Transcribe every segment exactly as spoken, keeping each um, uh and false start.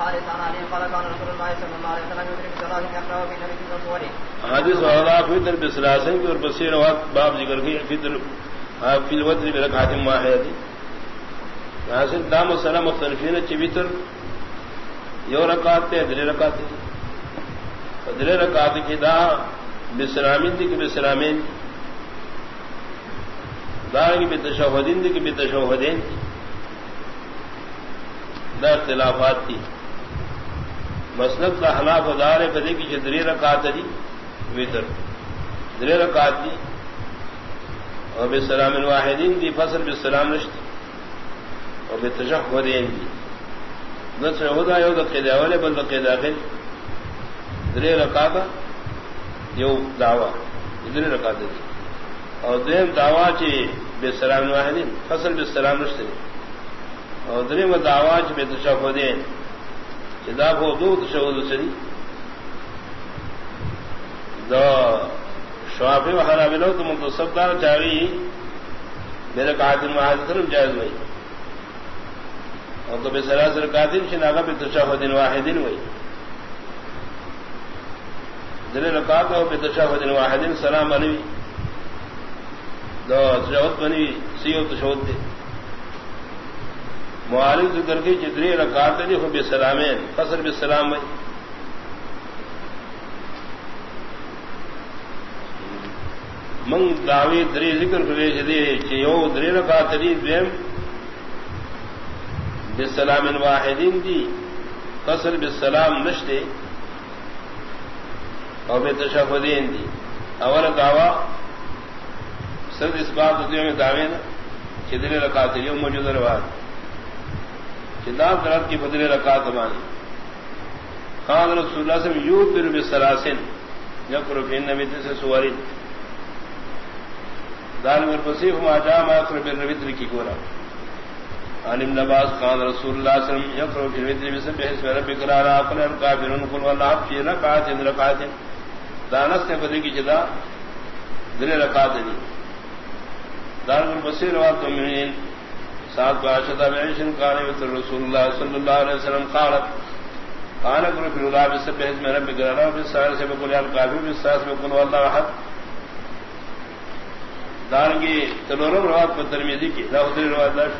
الحارث عن علي قال كان رسول الله صلى الله عليه وسلم يدرك صلاه يقرا في نبي صلى حدیث والا فطر بسلاسن اور بصیر وقت باب ذکر کی فطر فی الوتر برکعت واحده حاصل دام و سلام مختلفین چویتر یو رکعت تے دل رکعت دل رکعت کی دا بسلامین دی کہ بسلامین دار کی بتشہدین دی کہ بتشہدین دا اختلافات تھی مسلک دا حناف دار بدی کی دل رکعت دی وتر دل رکعت دی اور بسلام واحدین دی فصل بالسلام نشت اور بتشہدین دی نہ شہدا یو دا قیدا والے بل قیدا کے دل رکعت یو دعوی دل رکعت دی اور دیم دعوی چی بسلام واحدین فصل بالسلام نشت اور دریم دعوی چی بتشہدین دا کو دو تشہد سری دا شوافی و حنابلہ تو منتصب دار چاہیے میرے قاتل معاذ جائز ہوئی اور تو بے سراسر قاتل شناغا بے تشہد واحد ہوئی دل رکعت ہو بے تشہد واحد سلام علیہ دو تشہد بنی سیو تشہد دے معالج ذکر کی جتنی رکعت دی ہو بسلامین قصر بالسلام بھائی منگ دعوی دری ذکر کرے جدی چیو دری رکعت دی دویم بسلام واحدین دی قصر بالسلام نشتے اور بتشہدین دی اول دعوی سرد اس بات دیو میں دعوی نا چدری رکعت دی موجود روایت کتاب درد کی بدلے رکعت مانی قال رسول اللہ صلی اللہ علیہ وسلم یوتر بالسلاسن یقر فی النبی سے سوارین دار مرفسیح ما جاء ما یقر بالوتر کی گورا عالم نباس قال رسول اللہ صلی اللہ علیہ وسلم یقر فی الوتر بسبح اسم ربک الاعلی قل الکافرون قل والله فی رکعت رکعت دانس نے بدی کی جدا دل رکعت دی دار مرفسیح روایت مومنین سات باشدہ بعشن قال رسول اللہ صلی اللہ علیہ وسلم قالت قال اقرأ في الأولى بسبح اسم ربك الأعلى وفي الثالثة بقول يا الكافرون وفي السادسة بقول والله أحد دارنگی تنورم روایت پر ترمذی کی لا حضر روایت لا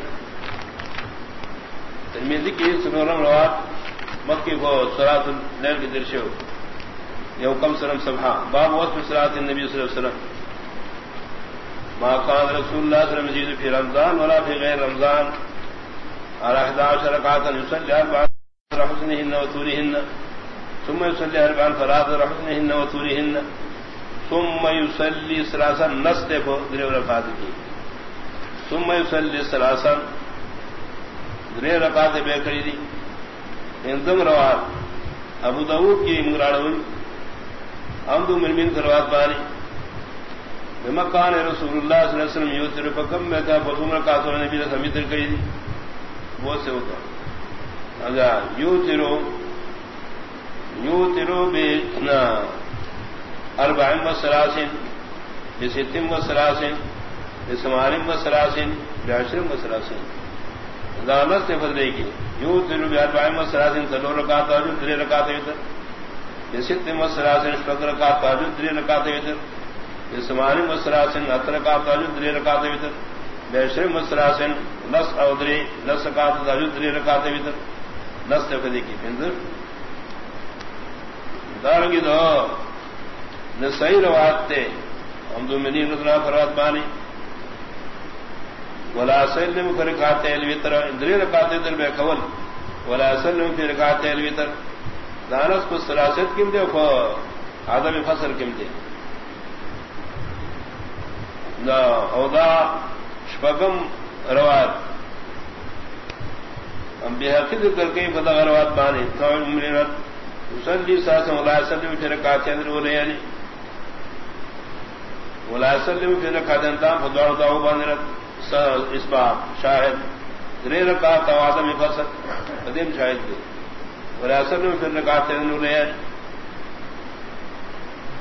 ترمذی کی تنورم روایت مکی کو صلاۃ اللیل کی درشے ہو یہ حکم سلام صبح باب وصف صلاۃ النبی صلی اللہ علیہ وسلم ما قال رسول الله صلى الله عليه وسلم في رمضان ولا في غير رمضان على احد عشر ركعة يصلي أربعا لحسنهن وطولهن ثم يصلي أربعا فراد لحسنهن وطولهن ثم يصلي ثلاثا نصف دريو ركعات ثم يصلي ثلاثا دريو ركعات بكري دي اندم رواه ابو داؤد کی مراڑوی عمد من روایت باری مکان رسول اللہ صلی اللہ علیہ وسلم یوتر فکم میں تھا بسم رکعت نبی نے سمیتر کری دی وہ سے ہوتا اگر یوترو یوترو بنا اربعین و سلاسین بستین و سلاسین بسمانین و سلاسین بعشرین و سلاسین دانت سے بدلے گی یوترو باربعین و سلاسین تلو رکعت تہجد تری رکعت وتر بستین و سلاسین شپږ رکعت تہجد تری رکعت وتر سمانی مسراسن اتر کا تاجد دری رکعت وتر بیشر مسراسن نس اودری نس کا تاجد دری رکعت وتر نس تفدی کی پندر دارنگی دو نسائی روایت تے حمد منی رضنا فرات بانی ولا سلم فی رکعت الوتر دری رکعت وتر بے قول ولا سلم فی رکعت الوتر دانس کو سراست کیم دے کو آدم فصل کیم دے اودا شپگم روایت ہم بحقی ذکر کے بدا روایت بانی مسلی ساسم ولا سلم فی رکعت اندر یعنی ولا سلم فی رکعت انتام فدوار دعو باندرت اسباب شاہد دری رکعت آدم فصل قدیم شاہد دے ولا سلم فی رکعت اندر یعنی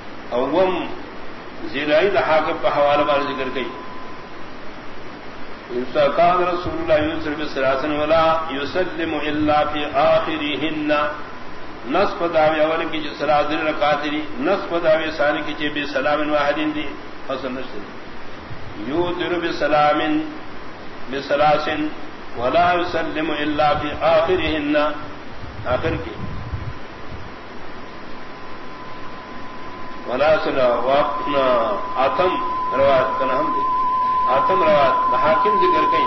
اوم زیرائی دا حاکم کا حوالہ بار ذکر گئی كان رسول الله يسر بالثلاث ولا يسلم الا في اخرهن نصف دعوی اول کی جو سلاس دن رکعت دی نصف دعوی ثانی کی جو بسلام واحد دی حسن نشتے یوتر بسلام بسلاس ولا يسلم الا في اخرهن آخر کی ولا سنا واپنا آتم روایت کنا ہم دی آتم روایت حاکم ذکر کئی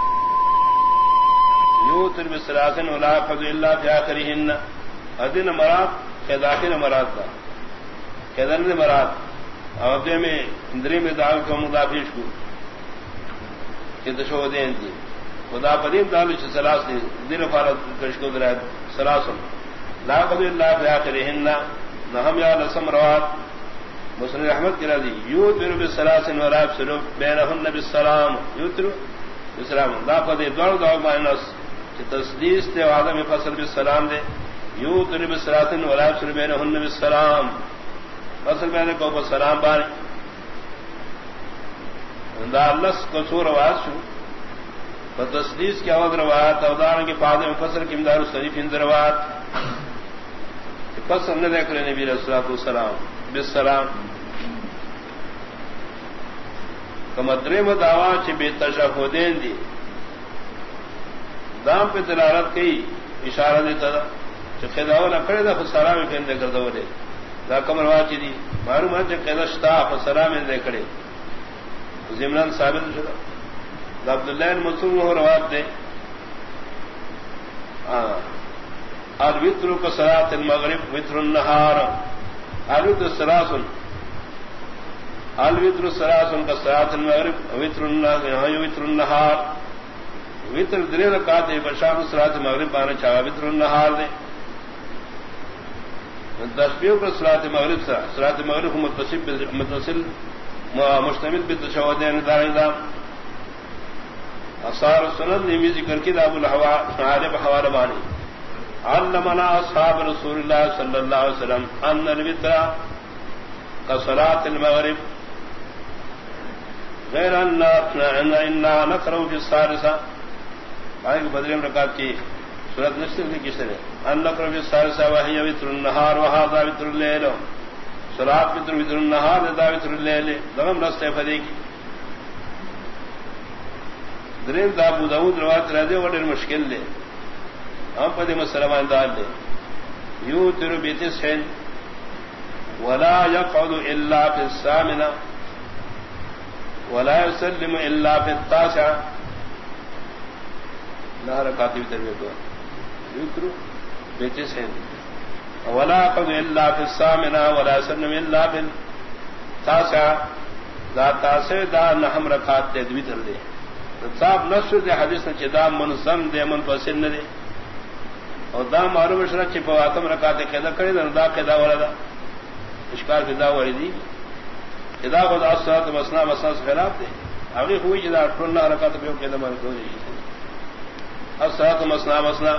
یوتر بسلاس ولا يفضل الا في آخرهن ادن مراد خداخر مراد تھا خدن مراد عہدے میں اندری میں دال کو مدافع کو کہ دشو دین تھی خدا قدیم دال سے سلاس نے دل فارت کشکو درا سلاسن لا قد الا باخرهن نہم یا لسم روات مسلم احمد کی رضی یوتر بالسلاسن ولا يفصل بينهن بالسلام یوتر بالسلام لا قد دور دو مائنس کہ تسلیس تے آدم فصل بالسلام دے یوتر بالسلاسن ولا يفصل بينهن بالسلام فصل میں نے کو بالسلام بارے دا لس کو سور واس تصدیس کی اول روایت اودان کے بعد میں فصل کی امدار شریف ہند روایت فصل نے دیکھ رہے نبی رسول اللہ والسلام بالسلام کمدرے میں دعوا چ بے تشہدین دی دام پہ دلالت کی اشارہ دیتا تھا کہ خداو نہ کرے دا سلام کے اندر کر دو دے دا کمر واچ دی معلوم ہے کہ قیدشتا سلام دے کڑے ضمن ثابت شدا عبداللہ منصور وہ روایت دے الوتر كصلاة المغرب وتر النهار الوتر سلاسن الوتر سلاسن كصلاة المغرب وتر وتر النهار وتر درے رکعت بشام صلاة المغرب بانے چاہا وتر النهار دے تشبیہ پر صلاة المغرب سے صلاة المغرب متصل متصل مشتمل بالتشہدین دارین اثار سنن نے ذکر کی ابو الحوا عالم حوالہ بانی علمنا اصحاب رسول اللہ صلی اللہ علیہ وسلم ان الوتر كصلاة المغرب غیر ان اننا نقرأ في الثالثة آئے بدر رکعت کی سورۃ نصر کی کس نے ان نقرأ في الثالثة وهي وتر النهار وهذا وتر الليل صلاة وتر وتر النهار ذا وتر الليل دغم رستے فدی دریم دا ابو داؤد روایت راځي وړل مشکل دی ہم په دې مسله باندې دال دی یوتر بتسعين ولا يقعد الا في الثامنه ولا يسلم الا في التاسعه لا رکعت تربیت یوتر بتسعين ولا يقعد الا في الثامنه ولا يسلم الا في التاسعه ذات تاسع دا نحم رکعت تدوی تر دی صاحب نصر دے حدیث نے چدا منظم دے منفصل نہ دے اور دا معلوم شرع چ فواتم رکعت قضا کرے دا قضا وردا اشکار قضا وردی قضا خود اصلات مسنا مسنا سے خلاف دے اگے ہوئی جدا اٹھنا رکعت پہ قضا مار کو دی اصلات مسنا مسنا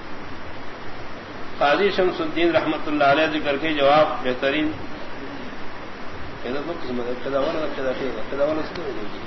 قاضی شمس الدین رحمتہ اللہ علیہ ذکر کے جواب بہترین قضا تو قسم قضا وردا قضا قضا وردا سے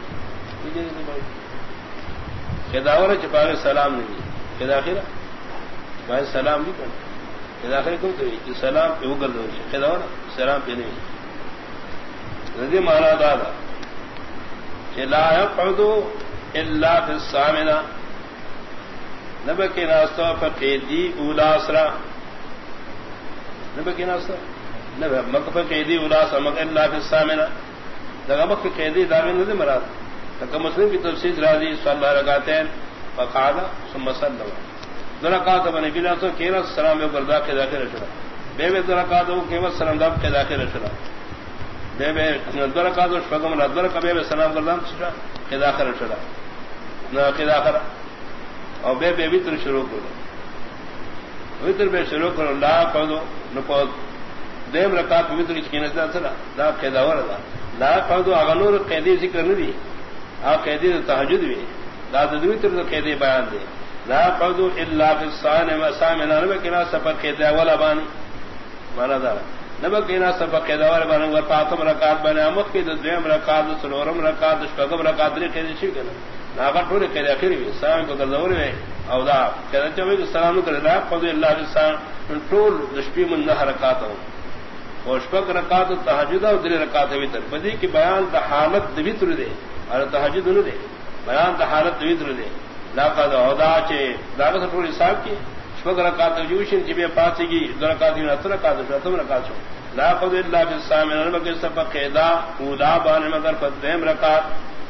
خداور چپاغ سلام نہیں خداخرہ بھائی سلام نہیں کرنا خداخر کو تو سلام پہ اگل دو خداور سلام پہ نہیں ردی مانا دادا کہ لا يقعد الا في الثامنة نبہ کے ناستہ فقیدی اولا اسرا نبہ کے ناستہ نبہ مکہ فقیدی اولا اسرا مکہ الا في الثامنة لگا مکہ قیدی دارین ندی مراد کہ مسلم کی تفسیر راضی صلی اللہ رکعتین فقعد ثم سلم درکات بنے بنا تو کینا سلام میں بردا کے داخل رچا بے بے درکات وہ کیما سلام داب کے داخل رچا بے بے درکات فقم لا درک بے بے سلام بردام رچا کے داخل رچا نہ کے داخل اور بے بے وتر شروع کرو وتر بے شروع کرو لا قدو نہ کو دیم رکعت وتر کی نہ تھا دا کے داور لا قدو اغنور قیدی ذکر نہیں دی آپ قیدی تہجد بھی لا تدوی تر قیدی بیان دے لا قدو الا في الصائم وسامنا نبہ کنا سفر قیدی اولا بانی مانا دارا نبہ کنا سفر قیدی اولا بانی ورپاتم رکعت بانی امت کی دویم رکعت سلورم رکعت شپگم رکعت لی قیدی شی کنا ناغا ٹولے کہ اخر سلام کو گزور میں او دا کہنا چاہیے کہ سلام کر رہا قضی اللہ السلام ٹول دشپی من نہ رکعت ہوں اور شپک رکعت تہجد اور دل رکعت وتر بدی کی بیان دا حالت وتر دے اور تہجد نہ دے بیان دا حالت وتر دے لا قضا او دا چے دا ٹول حساب کی شپک رکعت جوشن کی پاسی کی دو رکعت نہ تر رکعت ختم رکعت لا قضی اللہ السلام نہ کہ سبق قیدا اولا بان مگر فتم رکعت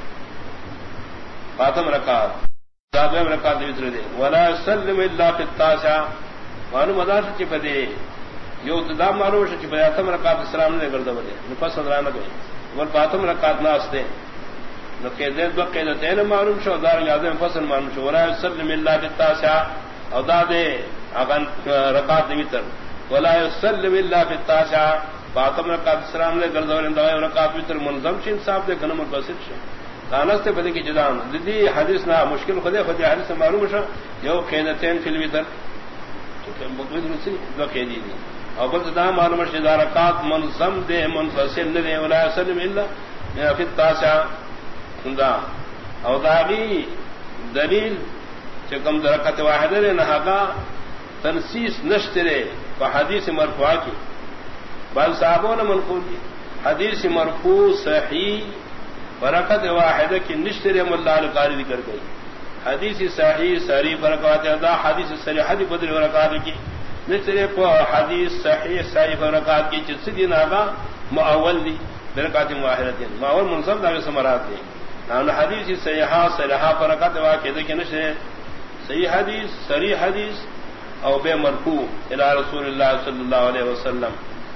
فاطم رکعت دادم رکعت وتر دے ولا سلم الا فی التاسع معلوم مدار چ پدے یو تدام معلوم چ پدے فاطم رکعت السلام نے کر دو دے مفصل رہنا گئے ور فاطم رکعت ناستے نو کہ دے دو کہ تے معلوم شو دار یاد مفصل معلوم شو ولا سلم الا فی التاسع او دادے اگن رکعت وتر ولا سلم الا فی التاسع فاطم رکعت السلام نے کر دو دے رکعت وتر منظم چ انصاف دے کنم متصل شو دانستے بدی کی جدان دی حدیث نہ مشکل خدے خدے حدیث سے معلوم ہے جو قیدتین فی الوتر کہ مقصود رسی دو قیدی دی اور بل دا معلوم ہے کہ رکعات منظم دے منفصل نہ ولا سلم الا فی التاسع دا او داغی دلیل کہ کم درکت واحدہ نے نہا تنسیس نشترے حدیث مرفوع کی بعض صحابوں نے منقول کی حدیث مرفوع صحیح برکت واحدہ کی نشتر ملا القاری ذکر گئی حدیث صحیح صریح برکات ادا حدیث صریح حدیث بدر برکات کی نشتر کو حدیث صحیح صحیح برکات کی جس دی ناغا معول دی برکات واحدہ معول منصب دا سمرات دی ان حدیث صحیحہ صریحہ برکات واحدہ کی نشتر صحیح حدیث صریح حدیث او بے مرفوع الی رسول اللہ صلی اللہ علیہ وسلم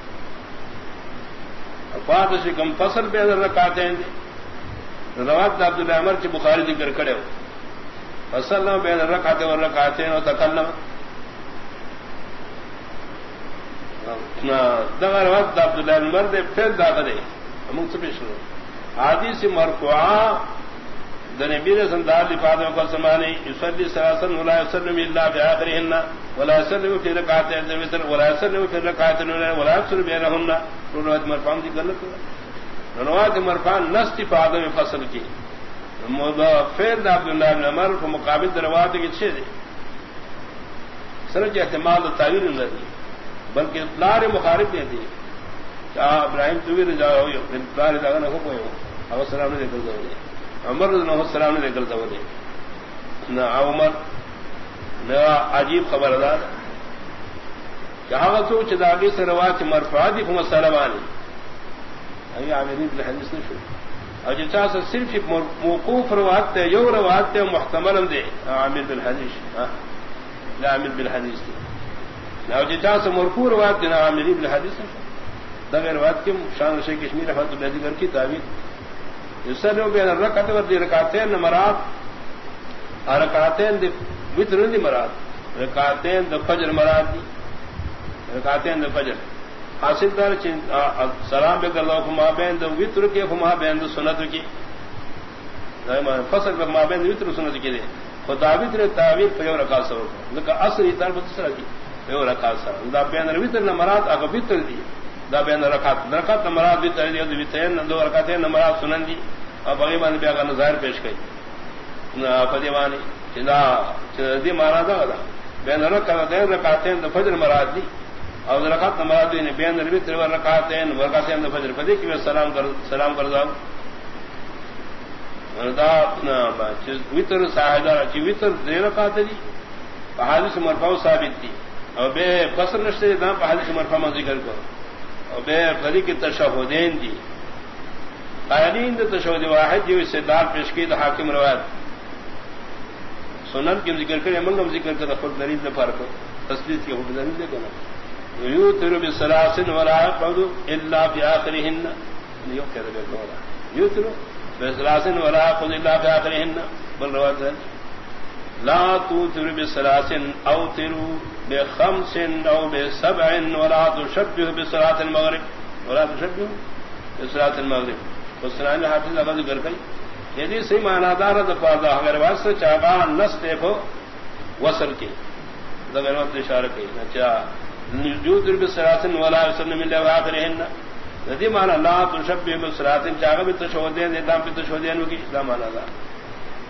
فاتش کم فصل بے رکعتین دی روایت عبداللہ عمر کی بخاری ذکر کرے ہو فصل بین الرکعت والرکعتین و تکلم دغه روایت عبداللہ عمر دے پھر داخلے ہم سے پیش کرو حدیث مرفوعہ نبی رسول اللہ فاطمہ کو سمانی یصلی ثلاثا ولا يسلم الا في اخرهن ولا يسلم في ركعتين الوتر ولا يسلم في ركعتين ولا يفصل بينهن روایت مرفوع دی غلط روایت مرفوع نص فاطمہ میں فصل کی مضافر عبداللہ بن عمر کو مقابل روایت کی چھ دی سرج احتمال تعویل نہیں بلکہ اطلاع مخالف نہیں تھی کیا ابراہیم تویر جاؤ اطلاع لگا نہ ہو کوئی او سلام نے کر دو عمر رضی اللہ السلام نے کر دو نہ عمر نہ عجیب خبردار جہاں تو چداگی سے روایت مرفوع دی ہم سلامانی ای عامرین بن حدیث نشو اور جتا سے صرف موقوف روایت تے یو روایت تے محتمل دے عامر بن حدیث ہاں لا عامر بن حدیث نہ جتا سے مرفوع روایت تے عامر بن حدیث دا روایت کے شان شیخ کشمیر رحمۃ اللہ ذکر کی تعبیر یسلم بین الرکعت و رکعتین مراد رکعتین دی وتر دی مراد رکعتین د فجر مراد دی رکعتین د فجر حاصل دار سلام بے اللہ فما بین دو وتر کے فما بین دو سنت کی فصل فما بین وتر سنت کی دے خدا وتر تعبیر پیو رکعت سو لک اصل تر بتسرا کی پیو رکعت سو دا بین وتر نہ مراد اگ وتر دی دا بین رکعت رکعت مراد وتر دی دو وتر دو رکعتین مراد سنن دی اب اگے مان بیا کا ظاہر پیش کئی نہ فدیوانی چنا دی مراد دا بین رکعتین رکعتین دو فجر مراد دی اور رکعت مراد نے بین الوتر و رکعتین و رکعتین فجر فدی کہ سلام کر سلام کر دو دا وتر ساحدہ چ وتر دے رکعت دی حدیث مرفوع ثابت تھی اور بے فصل نشتے دا حدیث مرفوع ذکر کرو اور بے فدی کی تشہدین دی قائلین دے تشہد واحد جو استدلال پیش کی دا حاکم روایت سنن کی ذکر کرے منگم ذکر کر خود دلیل دے فرق تسلیت کی خود دلیل دے کنا یوتر بثلاث ولا يقعد الا في اخرهن یہ کہہ رہے ہیں یوتر بثلاث ولا يقعد الا في اخرهن بل روایت لا توتر بثلاث او تروا بخمس او بسبع ولا تشبه بصلاه المغرب ولا تشبه بصلاه المغرب وسنان حافظ ابو ذکر کئی یعنی صحیح معنی دار دفاع اگر واسطہ چاہا نس دیکھو وصل کی اگر وقت اشارہ کی اچھا یوتر بصلاه ولا يسلم الا واخرهن ندی معنی لا تشبه بصلاه چاہا بھی تشہدین دام بھی تشہدین کی دا معنی دا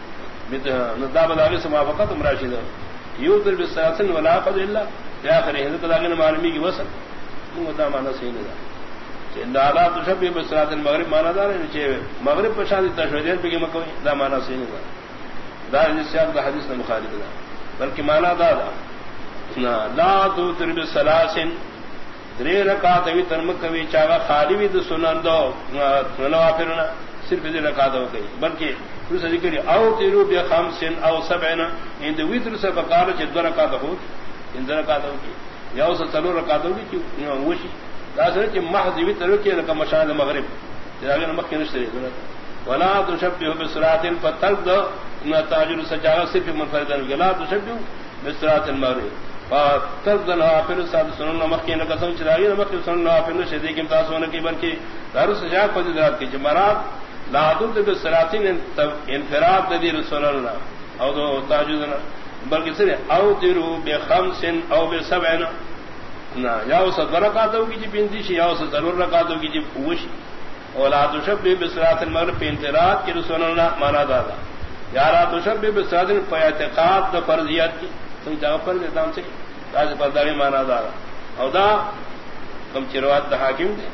نداب داغی سے موافقت مراشد یوتر بالسلاسل ولا قد الا کیا کرے ہیں تو داغی معلومی کی وصل مدا مانا صحیح نہیں دا لا تشبہ بالصلاۃ المغرب مانا دار ہے مغرب پر شادی تشہیر پہ مکوئی دا مانا صحیح نہیں دا اس سے دا حدیث میں مخالف ہے بلکہ مانا دا دا لا توتر بالسلاسل درے رکعت وی ترم کوي چاغه خالی وی د سنن دو نوافلنا صرف دې رکعت ہو گئی بلکہ دوسرا ذکر او تیرو بیا خمس او سبعنا ان د وتر سے بقال چې د رکعت ہو ان د رکعت ہو کی یا اس څلور رکعت ہو کی چې وشي دا سره چې محض وی تر کې لکه مشاهد مغرب دا نه مخکې نشته ولا تشبه بالصلاه فتلد نتاجر سجاغه صرف منفردن ولا تشبه بالصلاه المغرب فتلد نوافل صاد سنن مخکې نه قسم چې راغی مخکې سنن نوافل شدی کې تاسو نه کې بلکې دار سجاغه په ذات کې جمرات لا حدود بالصلاتين انفراد الذي رسول الله او دو تاجدنا بلکہ صرف او تیرو بخمس او بسبعنا نا یا اس برکاتو کی جی بنتی شی یا اس ضرور رکاتو کی جی پوش ولا تشبہ بصلات المغرب انفراد کی رسول اللہ مانا دادا یا لا تشبہ بصلات الاعتقاد د فرضیات کی تم جگہ پر نظام سے راز پرداری مانا دادا او دا کم چروات د حاکم دے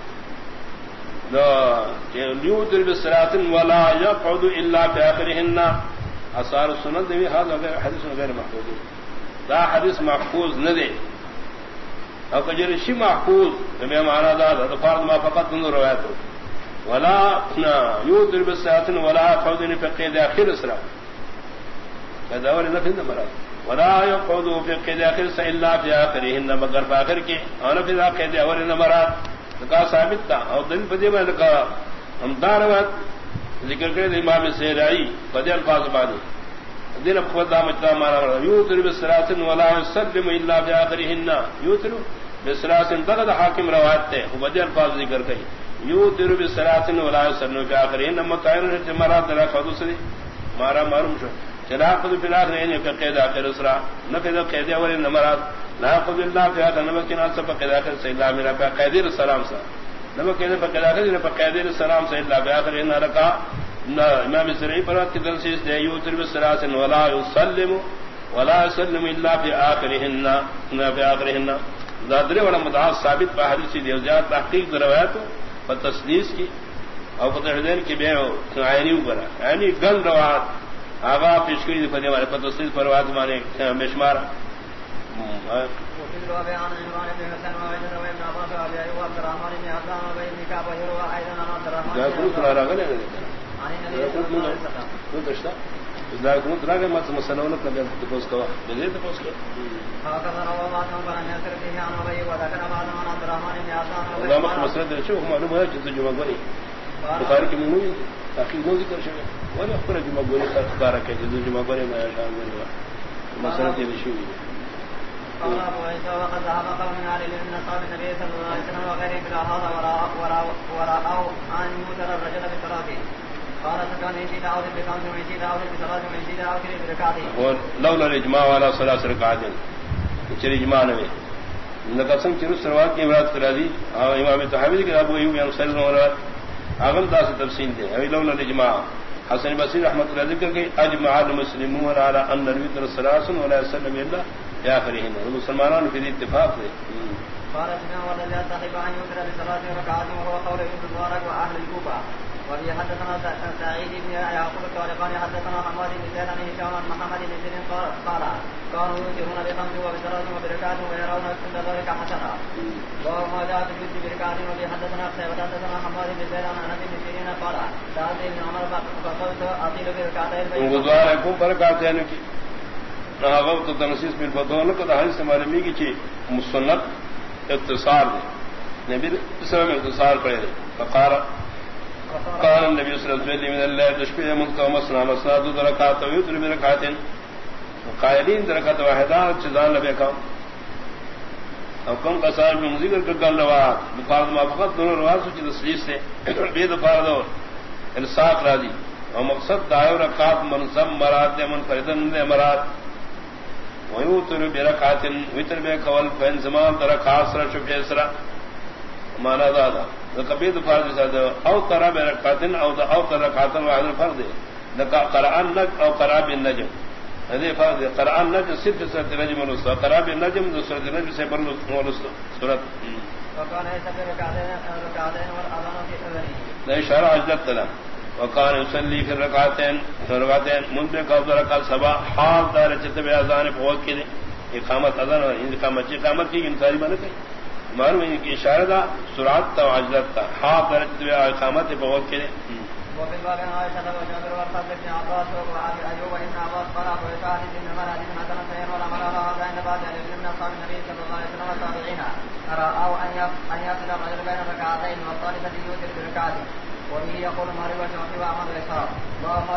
لیوتر بالصلاة ولا يقعد الا باخرهن اثار السنن دے هذا حدیث غیر محفوظ دا حدیث محفوظ نہ دے او کجر شی محفوظ میں معنی دا دا فرض ما فقط من روایت ولا يوتر بالصلاة ولا يقعد في قيد اخر اسرا هذا اور نہ پھر مراد ولا يقعد في قيد اخر الا في اخرهن مگر باخر کے اور پھر قید اور نہ مراد کا ثابت تھا اور دل بدے میں کا ہم داروت ذکر کرے امام سیرائی بدل الفاظ بعد دل خدا مجتا مارا یوتر بالصلاۃ ولا يسلم الا باخرهن یوتر بالصلاۃ تقد حاکم روایت ہے بدل الفاظ ذکر کئی یوتر بالصلاۃ ولا يسلم باخرهن متعین مراد درا خدوسری مارا معلوم شو چلا خود فلاخ نے کہ قید اخر اسرا نہ کہ قید اول مراد لا خذ الله في هذا نمكن ان سبق اخر سيدنا میرا قیدر السلام سے نمکن فقد اخر قیدر السلام سے الا باخر ان رکع امام سری پر کی تنسیس دے یوتر بالصلاۃ ولا يسلم ولا يسلم الا في اخرهن نا في اخرهن ذاتر ولا مدعا ثابت بحدیث دی زیادہ تحقیق روایت اور تسدیس کی اور فتحدین کی بے عینی اوپر یعنی گن روایت آغا پیشکری دی فدی والے تسدیس پر روایت مانے بشمار وفي الرابع عن عمران بن حسن وابن روي بن عباس وابي ايوب عبد الرحمن بن عبد الله بن كعب ويروى ايضا عن عبد الرحمن لا كنت لا راغل عن النبي صلى الله عليه وسلم كنت اشتا اذا كنت راغل ما مسلمون قبل تفوز كوا بدي تفوز كوا هكذا روى بعض من بن يسر به عن ابي وذكر بعض عن عبد الرحمن بن عبد الله ولا ما مسند شو معلوم ہے جس جمعہ بنی بخاری کی منو تحقیق نو ذکر شو ولا اخبر جمعہ بنی اخبار کہ جس جمعہ بنی ما شاء الله مسند شو قال ابو عيسى وقد ذهب قوم من اهل العلم اصحاب النبي صلى الله عليه وسلم وغيره بلا هذا ولا ولا ولا او ان يوتر الرجل بالصلاه قال سكن يشيد او بكم يشيد او بصلاه يشيد او بركعتين ولولا الاجماع على ثلاث ركعات چری اجماع نے نقسم چر سروات کی مراد کرا دی اور امام طحاوی کے ابو ایوب صلی اللہ علیہ وسلم اغم دا سے تفصیل دے لولا الاجماع حسن بصری رحمۃ اللہ ذکر کہ اجمع المسلمون على ان الوتر ثلاث ولا يسلم الا يا فرحين المسلمانان في اتفاق ہے قال سفيان والذي يستحب ان يوتر بثلاث ركعات وهو قول ابن المبارك واهل الكوفه وفي حدثنا سعيد بن يعقوب الطالقاني حدثنا حماد بن زيد عن هشام عن محمد بن زيد قال كانوا يوترون بخمس وبثلاث وبركعات ويرون عند ذلك حسنا وما جاء في الوتر بركعات وفي حدثنا سعيد حدثنا حماد بن زيد عن انس بن سيرين قال سألت ابن عمر فقلت اطيل بركعتين وذلكم بركعتين ناغوت تنسیس من فتون کو حدیث معلومی کی چی مسنت اختصار دے نبی اسلام اختصار کرے فقال قال النبي صلى الله عليه وسلم من الله تشبيه منتهى مسنا مسنا دو رکعات ويوتر بركعتين قائلين رکعت واحدہ چذان نبی کا او کم قصار میں ذکر کر گل روا بفرض ما فقط دونوں رواز کی تسلیث سے بے فرض اور الصاق راضی اور مقصد دائر رکعات منظم مراد منفردن مراد ويوتر بركعات وتر بے قول فین زمان رکعات سر شفیسرا مانا دادا کبھی فرض او ترى بركعات او او رکعات واحد فرض قرآن نج او قرآب النجم هذه فرض قرآن نجم ست سورة النجم والوسطى قرآب النجم سورة النجم سے بر والوسطى سورة وكان يسبح ركعتين ركعتين والأذان في أذنه لا إشارة عجلت له وكان يصلي في الركعتين في الركعتين منذ قبل ركعة سبع حال دار چتب اذان فوق کے اقامت اذان اقامت اقامت کی انکاری بن گئی معلوم ہے کہ اشارہ دا سرعت تا عجلت تا حال دار چتب اقامت فوق کے وفي الباب عن عائشة وجابر والخلف بن عباس وابي أيوب وابن عباس قال أبو إسحاق بن عمر حديث حسن سير والعمل على هذا عند بعض أهل العلم من أصحاب النبي صلى الله عليه وسلم والتابعين رأوا أن يفصل الرجل بين ركعتين والثالثة يوتر بركعته وبه يقول مالك وشافعي وأحمد وإسحاق